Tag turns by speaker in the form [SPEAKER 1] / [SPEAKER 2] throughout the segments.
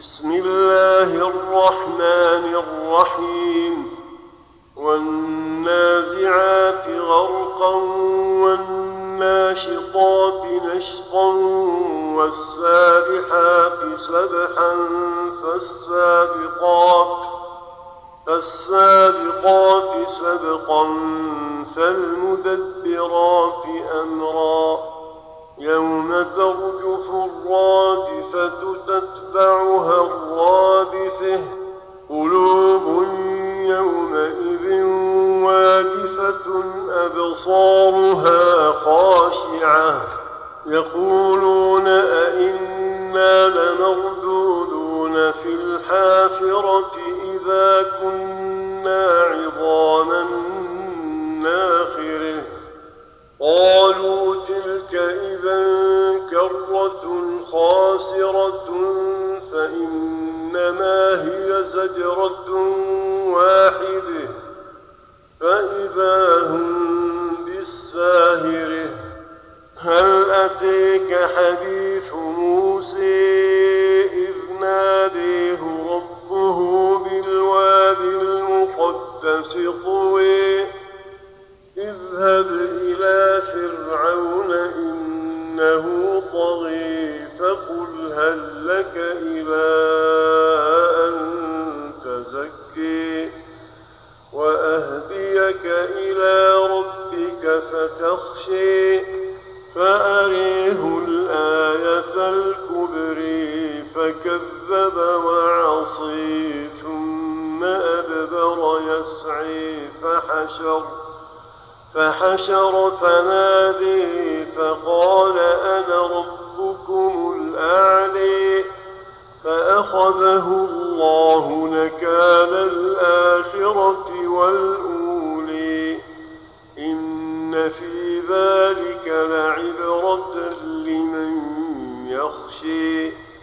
[SPEAKER 1] بسم الله الرحمن الرحيم والنازعات غرقا والناشطات نشطا والسابحات سبحا فالسابقات سبقا فالمدبرات أمرا يوم ترجف الرادفة تتبعها الرادفة قلوب يومئذ واجفة أبصارها خاشعة يقولون أئنا لمردودون في الحافرة إذا كنا عظاما ناخرة قالوا تلك إذا كرة خاسرة فإنما هي زجرة واحدة فإذا هم بالساهرة هل أتيك حديث موسى إذ ناديه ربه بالوادي المقدس طوى اذهب إلى فرعون إنه طغى فقل هل لك إلى أن تزكي وأهديك إلى ربك فتخشي فأريه الآية الكبرى فكذب وعصي ثم أدبر يسعي فحشر فنادي فقال أنا ربكم الأعلى فأخذه الله نكال الآخرة والأولى إن في ذلك لعبرة لمن يخشى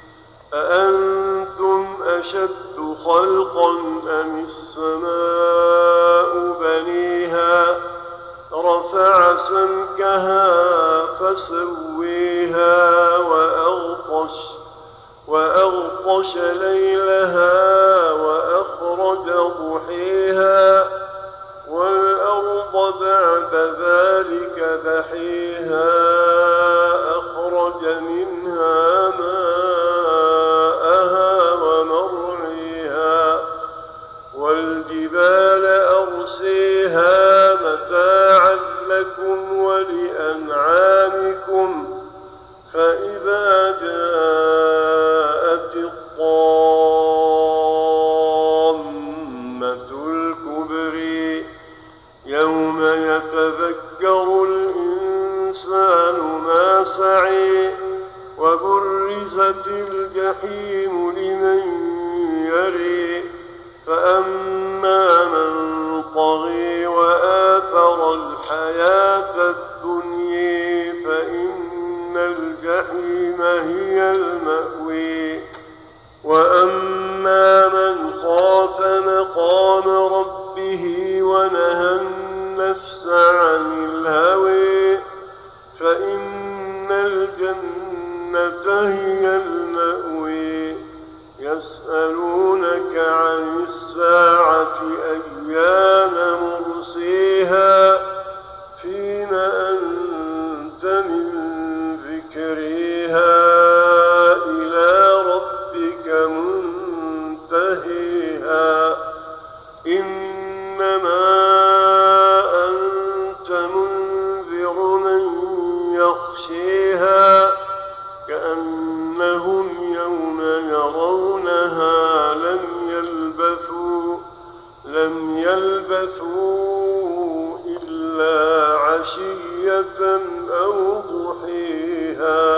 [SPEAKER 1] أأنتم أشد خلقا أم السماء بنيها رفع سمكها فسويها وأغطش ليلها وأخرج ضحيها والأرض بعد ذلك دحيها أخرج منها ماءها ومرعيها والجبال أرسيها متاعا لكم ولأنعامكم فإذا جاءت الطامة الكبرى يوم يتذكر الإنسان ما سعى وبرزت الجحيم لمن يرى فأما من طغى وآثر الحياة الدنيا فإن الجحيم هي المأوى وأما من خاف مقام ربه ونهى النفس عن الهوى فإن الجنة هي المأوى يسألونك عن الساعة أيان مرسيها فيم أنت من ذكرها إلى ربك منتهيها إنما أنت منذر من يخشيها كأنهم يوم يرونها لم يلبثوا إلا عشية أو ضحيها